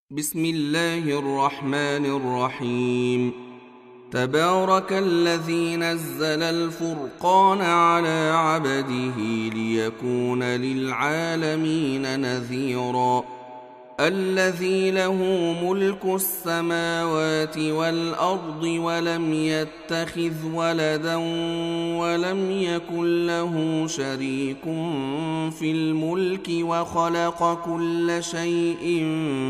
بسم الله الرحمن الرحيم. تبارك الذي نزل الفرقان على عبده ليكون للعالمين نذيرا. الذي له ملك السماوات والأرض ولم يتخذ ولدا ولم يكن له شريك في الملك وخلق كل شيء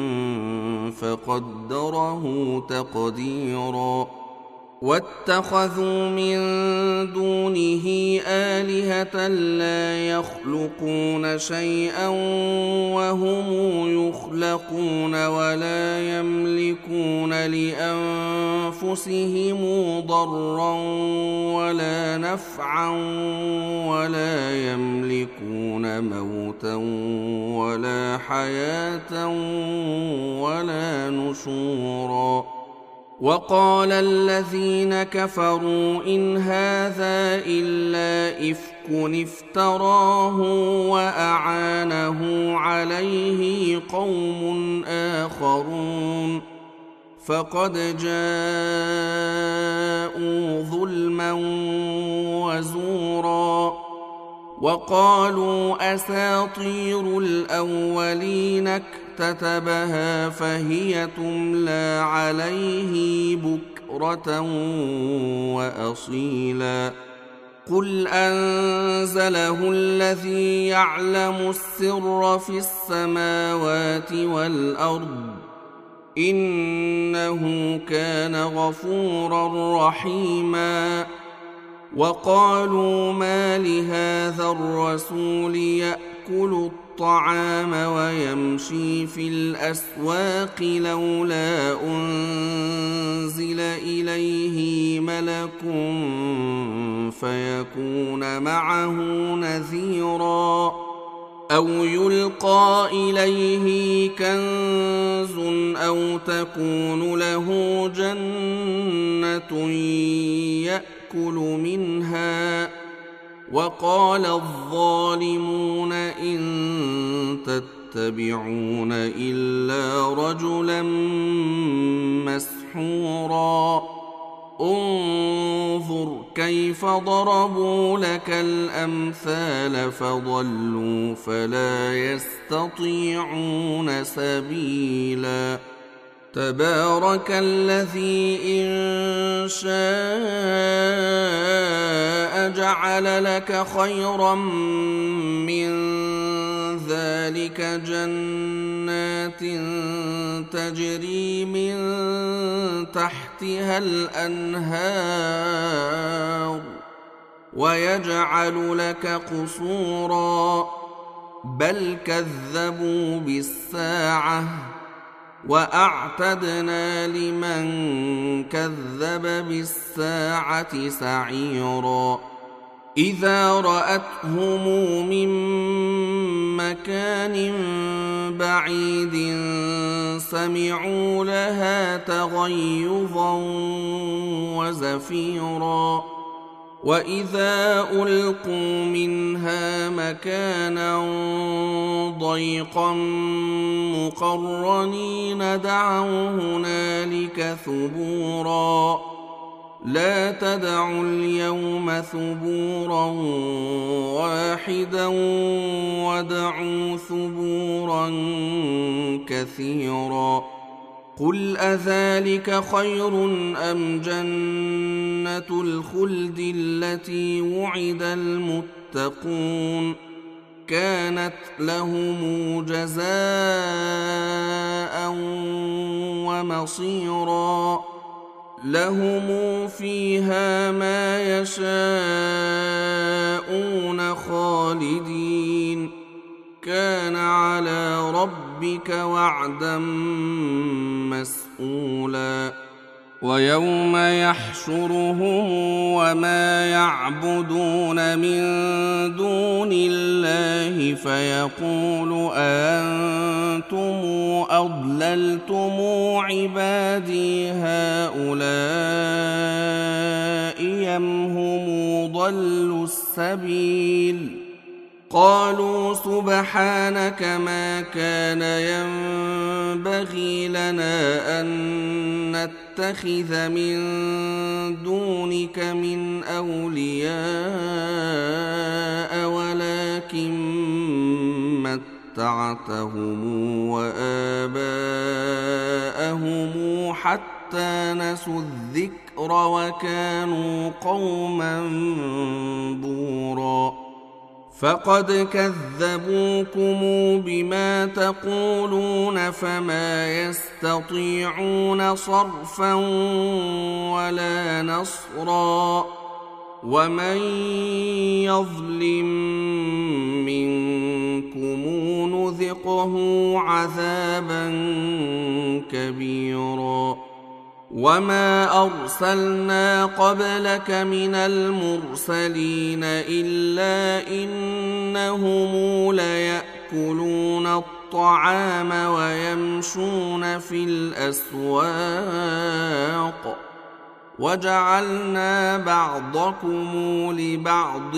فقدره تقديرا. واتخذوا من دونه آلهة لا يخلقون شيئا وهم يخلقون ولا يملكون لأنفسهم ضرا ولا نفعا ولا يملكون موتا ولا حياة ولا نشورا. وقال الذين كفروا إن هذا إلا إفك افتراه وأعانه عليه قوم آخرون فقد جاءوا ظلما وزورا. وقالوا أساطير الأولين اكتتبها فهي تملى عليه بكرة وأصيلا. قل أنزله الذي يعلم السر في السماوات والأرض إنه كان غفورا رحيما. وقالوا ما لهذا الرسول يأكل الطعام ويمشي في الأسواق لولا أنزل إليه ملك فيكون معه نذيرا أو يلقى إليه كنز أو تكون له جنة يأكل منها. وقال الظالمون إن تتبعون إلا رجلا مسحورا. انظر كيف ضربوا لك الأمثال فضلوا فلا يستطيعون سبيلا. تبارك الذي إن شاء جعل لك خيرا من ذلك جنات تجري من تحتها الأنهار ويجعل لك قصورا بل كذبوا بالساعة وأعتدنا لمن كذب بالساعة سعيرا. إذا رأتهم من مكان بعيد سمعوا لها تغيظا وزفيرا. وإذا ألقوا منها مكانا ضيقا مقرنين دعوا هنالك ثبورا. لا تدعوا اليوم ثبورا واحدا وادعوا ثبورا كثيرا. قل أذلك خير أم جنة الخلد التي وعد المتقون كانت لهم جزاء ومصيرا. لهم فيها ما يشاءون خالدين كان على ربك وعدا مسئولا. ويوم يحشرهم وما يعبدون من دون الله فيقول أأنتم أضللتم عبادي هؤلاء أم هم ضلوا السبيل قالوا سبحانك ما كان ينبغي لنا أن نتخذ من دونك من أولياء ولكن متعتهم وآباءهم حتى نسوا الذكر وكانوا قوما بورا فقد كذبوكم بما تقولون فما يستطيعون صرفا ولا نصرا ومن يظلم منكم نذقه عذابا كبيرا وما أرسلنا قبلك من المرسلين إلا إنهم ليأكلون الطعام ويمشون في الأسواق وجعلنا بعضكم لبعض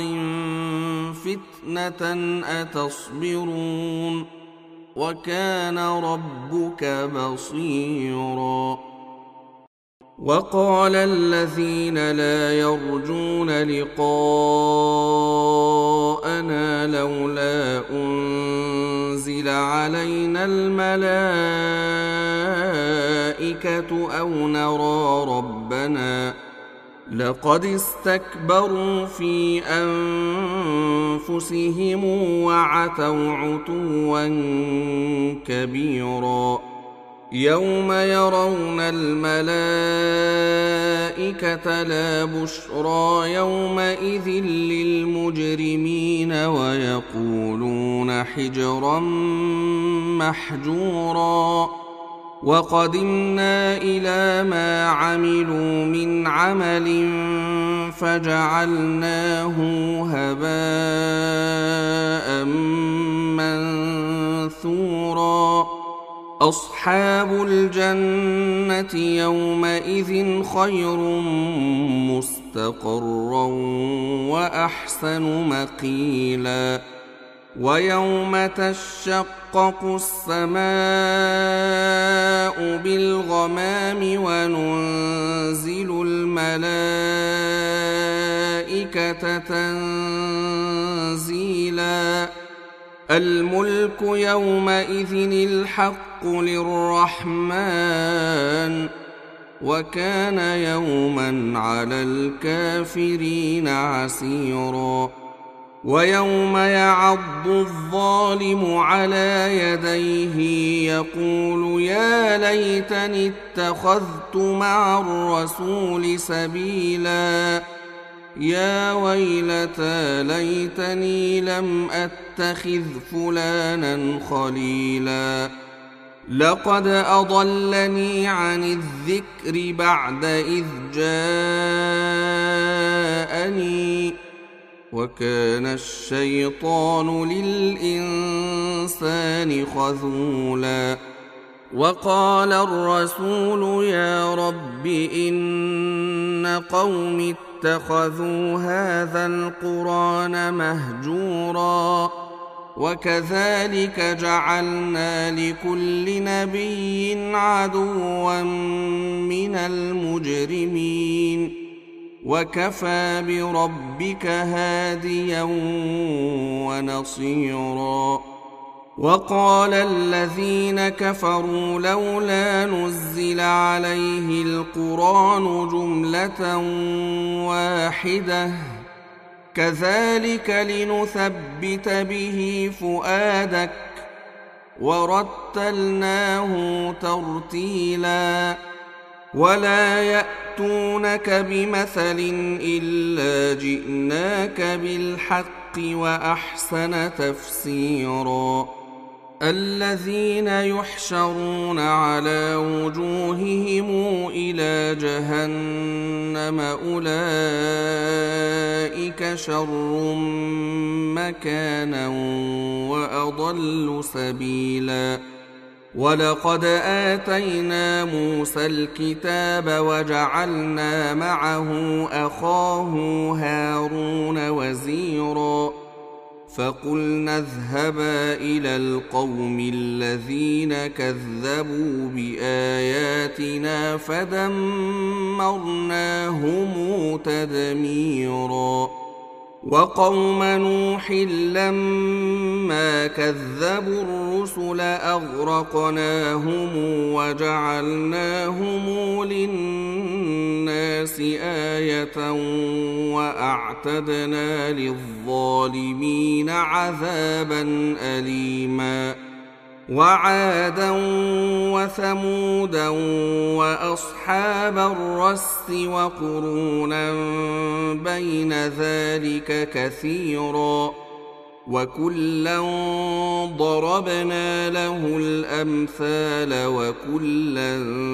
فتنة أتصبرون وكان ربك بصيرا وقال الذين لا يرجون لقاءنا لولا أنزل علينا الملائكة أو نرى ربنا لقد استكبروا في أنفسهم وعتوا عتوا كبيرا يوم يرون الملائكة لا بشرى يومئذ للمجرمين ويقولون حجرا محجورا وقدمنا إلى ما عملوا من عمل فجعلناه هباء منثورا أصحاب الجنة يومئذ خير مستقرا وأحسن مقيلا ويوم تشقق السماء بالغمام وننزل الملائكة تنزيلا الملك يومئذ الحق للرحمن وكان يوما على الكافرين عسيرا ويوم يعض الظالم على يديه يقول يا ليتني اتخذت مع الرسول سبيلا يا ويلتى ليتني لم أتخذ فلانا خليلا لقد أضلني عن الذكر بعد إذ جاءني وكان الشيطان للإنسان خذولا وقال الرسول يا رب إن قوم اتخذوا هذا القرآن مهجورا وكذلك جعلنا لكل نبي عدوا من المجرمين وكفى بربك هاديا ونصيرا وقال الذين كفروا لولا نزل عليه القرآن جملة واحدة كذلك لنثبت به فؤادك ورتلناه ترتيلا ولا يأتونك بمثل إلا جئناك بالحق وأحسن تفسيرا الذين يحشرون على وجوههم إلى جهنم أولئك شر مكانا وأضل سبيلا ولقد آتينا موسى الكتاب وجعلنا معه أخاه هارون وزيرا فقلنا اذهبا إلى القوم الذين كذبوا بآياتنا فدمرناهم تدميرا وقوم نوح لما كذبوا الرسل أغرقناهم وجعلناهم للناس آية وأعتدنا للظالمين عذابا أليما وعادا وثمودا وأصحاب الرس وقرونا بين ذلك كثيرا وكلا ضربنا له الأمثال وكلا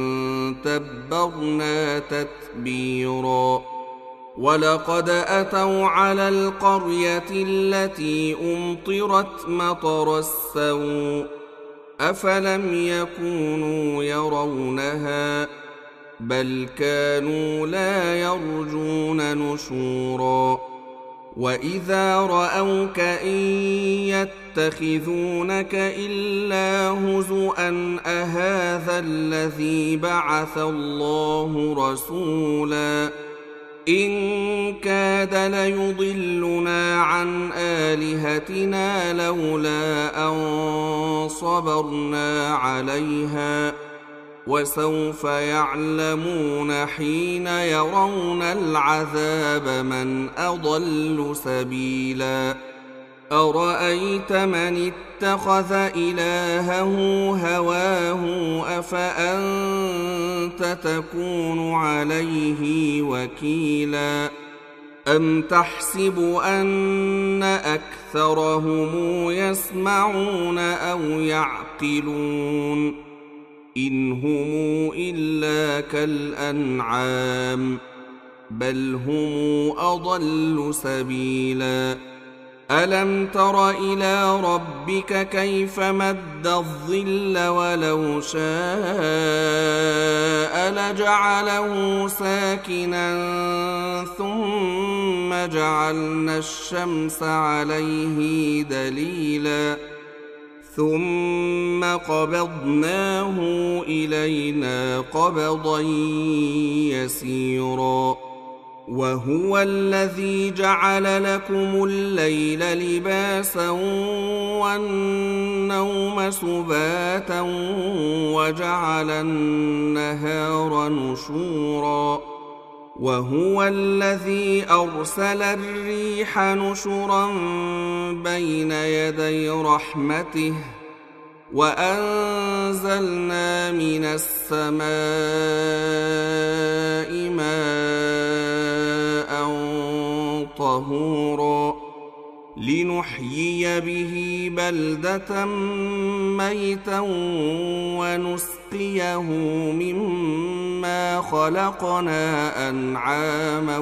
تبرنا تتبيرا ولقد أتوا على القرية التي أمطرت مطر السوء أفلم يكونوا يرونها بل كانوا لا يرجون نشورا وإذا رأوك إن يتخذونك إلا هزؤا أهذا الذي بعث الله رسولا إن كاد ليضلنا عن آلهتنا لولا أن صبرنا عليها وسوف يعلمون حين يرون العذاب من أضل سبيلا أرأيت من اتخذ إلهه هواه أفأنت تكون عليه وكيلا أم تحسب أن أكثرهم يسمعون أو يعقلون إن هم إلا كالأنعام بل هم أضل سبيلا ألم تر إلى ربك كيف مد الظل ولو شاء لجعله ساكنا ثم جعلنا الشمس عليه دليلا ثم قبضناه إلينا قبضا يسيرا وهو الذي جعل لكم الليل لباسا والنوم سباتا وجعل النهار نشورا وهو الذي أرسل الريح نشرا بين يدي رحمته وأنزلنا من السماء ماء طهورا لنحيي به بلدة ميتا ونسقيه مما خلقنا أنعاما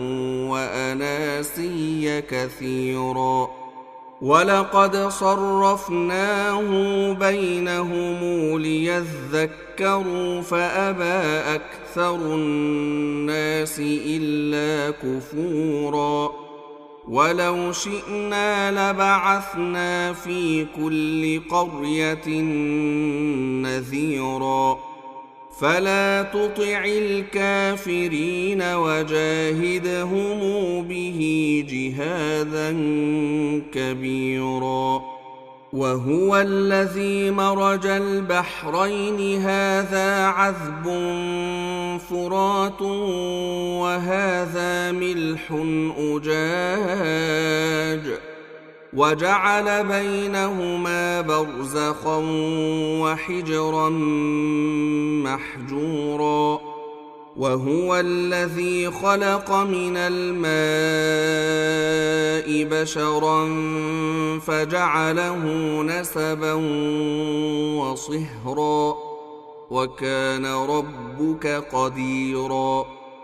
وأناسيا كثيرا ولقد صرفناه بينهم ليذكروا فأبى أكثر الناس إلا كفورا ولو شئنا لبعثنا في كل قرية نذيرا فلا تطع الكافرين وجاهدهم به جهادا كبيرا وهو الذي مرج البحرين هذا عذب فرات وهذا ملح أجاج وجعل بينهما برزخا وحجرا محجورا وهو الذي خلق من الماء بشرا فجعله نسبا وصهرا وكان ربك قديرا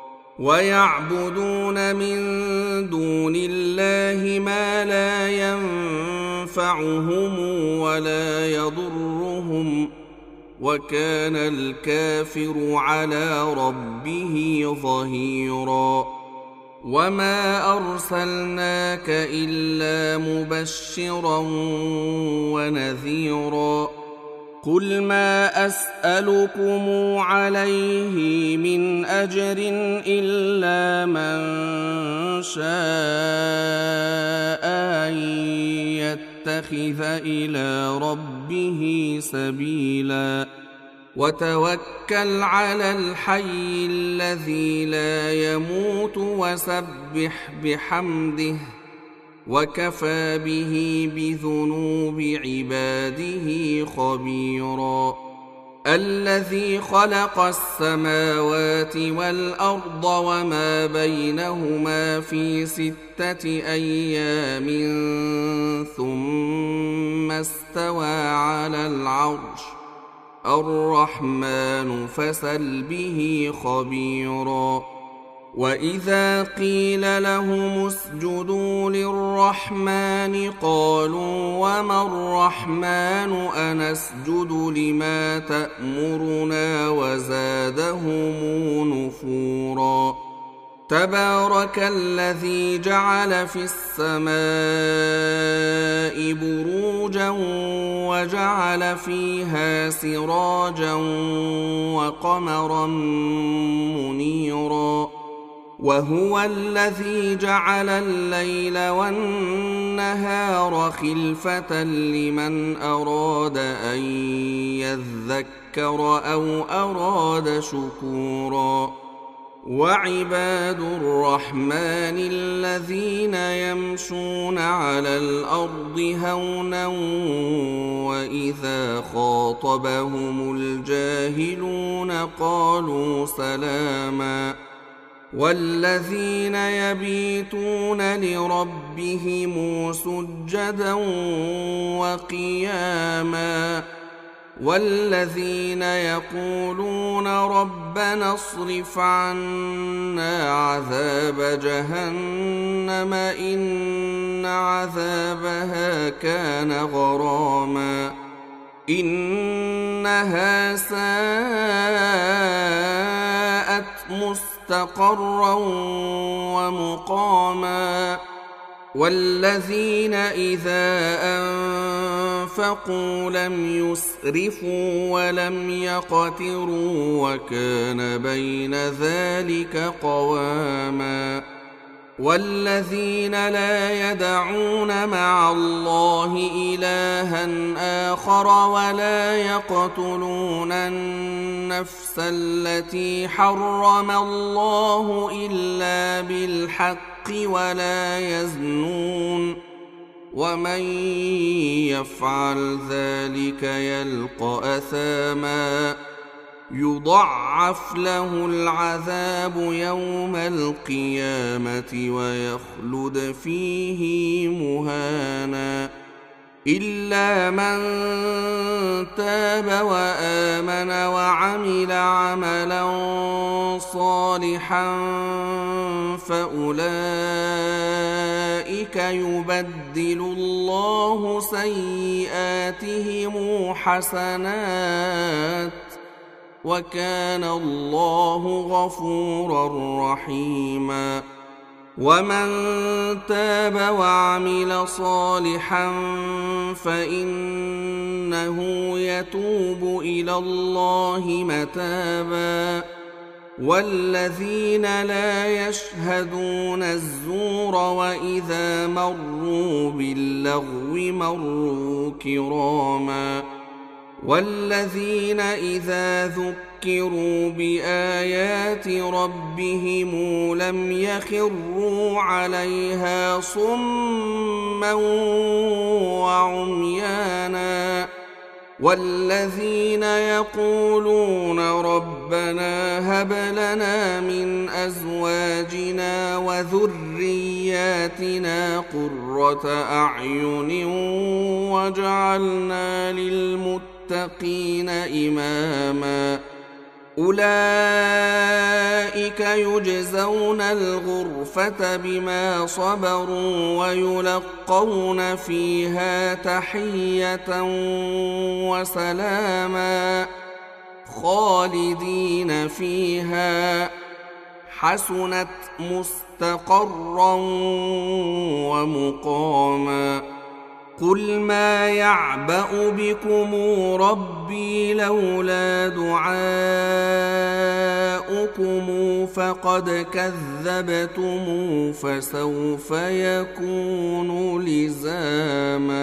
ويعبدون من دون الله ما لا ينفعهم ولا يضرهم وكان الكافر على ربه ظهيرا وما أرسلناك إلا مبشرا ونذيرا قل ما أسألكم عليه من أجر إلا من شاء أن يتخذ إلى ربه سبيلا وتوكل على الحي الذي لا يموت وسبح بحمده وكفى به بذنوب عباده خبيرا الذي خلق السماوات والأرض وما بينهما في 6 أيام ثم استوى على العرش الرحمن فاسأل به خبيرا وإذا قيل لهم اسجدوا للرحمن قالوا وما الرحمن أنسجد لما تأمرنا وزادهم نفورا تبارك الذي جعل في السماء بروجا وجعل فيها سراجا وقمرا منيرا وهو الذي جعل الليل والنهار خلفة لمن أراد أن يذكر أو أراد شكورا وعباد الرحمن الذين يمشون على الأرض هونا وإذا خاطبهم الجاهلون قالوا سلاما والذين يبيتون لربهم سجدا وقياما والذين يقولون ربنا اصرف عنا عذاب جهنم إن عذابها كان غراما إنها ساءت مستقرا ومقاما والذين إذا أنفقوا لم يسرفوا ولم يقتروا وكان بين ذلك قواما والذين لا يدعون مع الله إلها آخر ولا يقتلون النفس التي حرم الله إلا بالحق ولا يزنون ومن يفعل ذلك يلقى أثاما يضاعف له العذاب يوم القيامة ويخلد فيه مهانا إلا من تاب وآمن وعمل عملا صالحا فأولئك يبدل الله سيئاتهم حسنات وكان الله غفورا رحيما ومن تاب وعمل صالحا فإنه يتوب إلى الله متابا والذين لا يشهدون الزور وإذا مروا باللغو مروا كراما والذين إذا ذكروا بآيات ربهم لم يخروا عليها صما وعميانا والذين يقولون ربنا هب لنا من أزواجنا وذرياتنا قرة أعين واجعلنا للمتقين إماما أولئك يجزون الغرفة بما صبروا ويلقون فيها تحية وسلاما خالدين فيها حسنت مستقرا ومقاما قل ما يعبأ بكم ربي لولا دعاؤكم فقد كذبتم فسوف يكون لزاما.